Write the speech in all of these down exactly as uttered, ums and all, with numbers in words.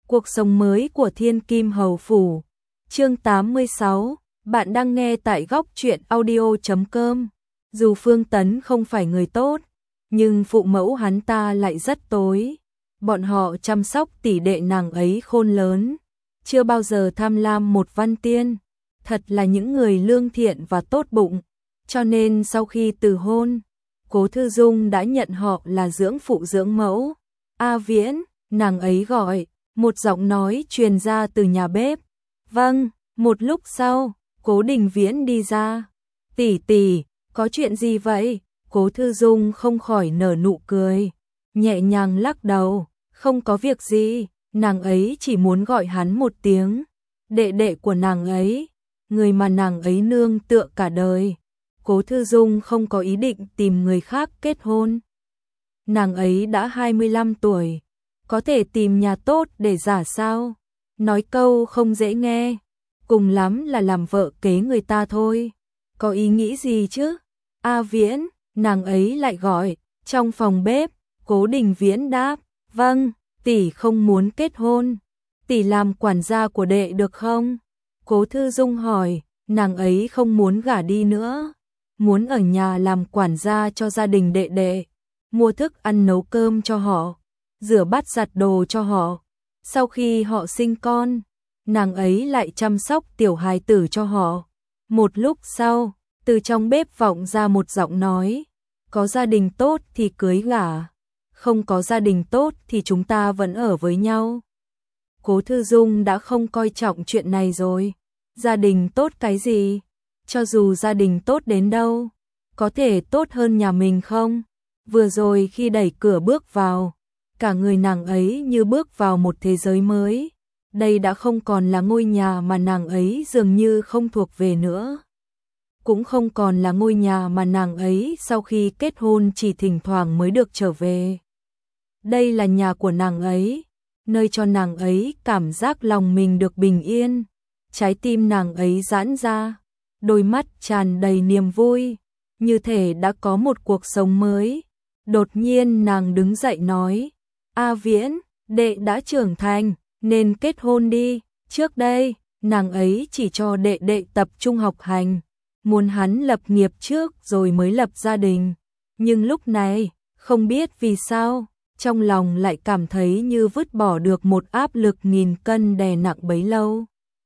Cuộc sống mới của Thiên Kim Hầu Phủ. Chương tám mươi sáu, bạn đang nghe tại góc truyện audio chấm com. Dù Phương Tấn không phải người tốt, nhưng phụ mẫu hắn ta lại rất tối. Bọn họ chăm sóc tỷ đệ nàng ấy khôn lớn, chưa bao giờ tham lam một văn tiên, thật là những người lương thiện và tốt bụng. Cho nên sau khi từ hôn, Cố Thư Dung đã nhận họ là dưỡng phụ dưỡng mẫu. A Viễn, nàng ấy gọi. Một giọng nói truyền ra từ nhà bếp. Vâng, một lúc sau, Cố Đình Viễn đi ra. Tỷ tỷ, có chuyện gì vậy? Cố Thư Dung không khỏi nở nụ cười, nhẹ nhàng lắc đầu, không có việc gì, nàng ấy chỉ muốn gọi hắn một tiếng đệ đệ của nàng ấy, người mà nàng ấy nương tựa cả đời. Cố Thư Dung không có ý định tìm người khác kết hôn. Nàng ấy đã hai mươi lăm tuổi. Có thể tìm nhà tốt để giả sao? Nói câu không dễ nghe, cùng lắm là làm vợ kế người ta thôi. Có ý nghĩ gì chứ? A Viễn, nàng ấy lại gọi. Trong phòng bếp, Cố Đình Viễn đáp, vâng, tỷ không muốn kết hôn. Tỷ làm quản gia của đệ được không? Cố Thư Dung hỏi, nàng ấy không muốn gả đi nữa. Muốn ở nhà làm quản gia cho gia đình đệ đệ, mua thức ăn nấu cơm cho họ, rửa bát giặt đồ cho họ. Sau khi họ sinh con, nàng ấy lại chăm sóc tiểu hài tử cho họ. Một lúc sau, từ trong bếp vọng ra một giọng nói, có gia đình tốt thì cưới gả, không có gia đình tốt thì chúng ta vẫn ở với nhau. Cố Thư Dung đã không coi trọng chuyện này rồi. Gia đình tốt cái gì? Cho dù gia đình tốt đến đâu, có thể tốt hơn nhà mình không? Vừa rồi khi đẩy cửa bước vào, cả người nàng ấy như bước vào một thế giới mới. Đây đã không còn là ngôi nhà mà nàng ấy dường như không thuộc về nữa. Cũng không còn là ngôi nhà mà nàng ấy sau khi kết hôn chỉ thỉnh thoảng mới được trở về. Đây là nhà của nàng ấy, nơi cho nàng ấy cảm giác lòng mình được bình yên. Trái tim nàng ấy giãn ra, đôi mắt tràn đầy niềm vui, như thể đã có một cuộc sống mới. Đột nhiên nàng đứng dậy nói, A Viễn, đệ đã trưởng thành, nên kết hôn đi. Trước đây, nàng ấy chỉ cho đệ đệ tập trung học hành, muốn hắn lập nghiệp trước rồi mới lập gia đình. Nhưng lúc này, không biết vì sao, trong lòng lại cảm thấy như vứt bỏ được một áp lực nghìn cân đè nặng bấy lâu.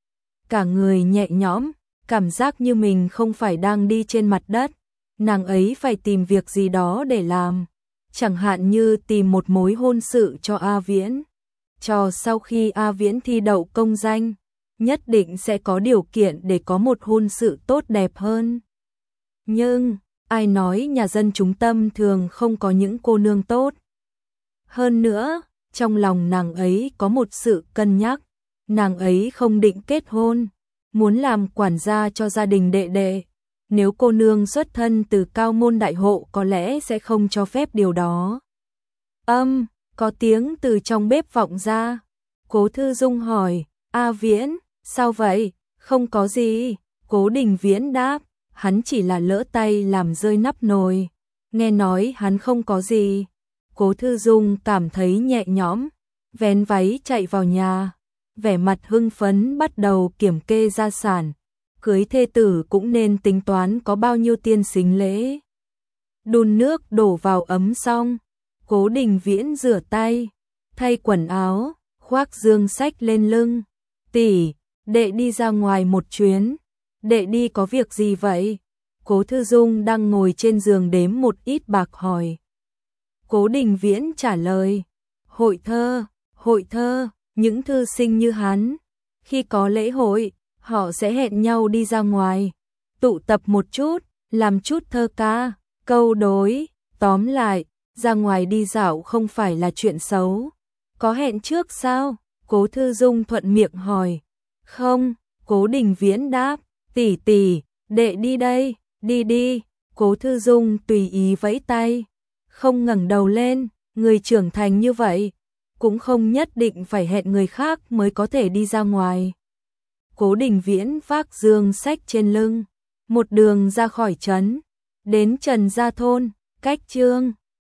Cả người nhẹ nhõm, cảm giác như mình không phải đang đi trên mặt đất. Nàng ấy phải tìm việc gì đó để làm, chẳng hạn như tìm một mối hôn sự cho A Viễn. Cho sau khi A Viễn thi đậu công danh, nhất định sẽ có điều kiện để có một hôn sự tốt đẹp hơn. Nhưng, ai nói nhà dân chúng tâm thường không có những cô nương tốt. Hơn nữa, trong lòng nàng ấy có một sự cân nhắc, nàng ấy không định kết hôn, muốn làm quản gia cho gia đình đệ đệ. Nếu cô nương xuất thân từ cao môn đại hộ có lẽ sẽ không cho phép điều đó. Âm, có tiếng từ trong bếp vọng ra. Cố Thư Dung hỏi, A Viễn, sao vậy? Không có gì. Cố Đình Viễn đáp, hắn chỉ là lỡ tay làm rơi nắp nồi. Nghe nói hắn không có gì. Cố Thư Dung cảm thấy nhẹ nhõm, vén váy chạy vào nhà, vẻ mặt hưng phấn bắt đầu kiểm kê gia sản. Cưới thê tử cũng nên tính toán có bao nhiêu tiên sính lễ. Đun nước đổ vào ấm xong, Cố Đình Viễn rửa tay, thay quần áo, khoác dương sách lên lưng. Tỷ, đệ đi ra ngoài một chuyến. Đệ đi có việc gì vậy? Cố Thư Dung đang ngồi trên giường đếm một ít bạc hỏi. Cố Đình Viễn trả lời, hội thơ, hội thơ, những thư sinh như hắn, khi có lễ hội, họ sẽ hẹn nhau đi ra ngoài, tụ tập một chút, làm chút thơ ca, câu đối. Tóm lại, ra ngoài đi dạo không phải là chuyện xấu. Có hẹn trước sao? Cố Thư Dung thuận miệng hỏi. Không, Cố Đình Viễn đáp, tỷ tỷ, đệ đi đây, đi đi. Cố Thư Dung tùy ý vẫy tay, không ngẩng đầu lên. Người trưởng thành như vậy, cũng không nhất định phải hẹn người khác mới có thể đi ra ngoài. Cố Đình Viễn vác dương sách trên lưng, một đường ra khỏi trấn, đến Trần Gia Thôn, cách Chương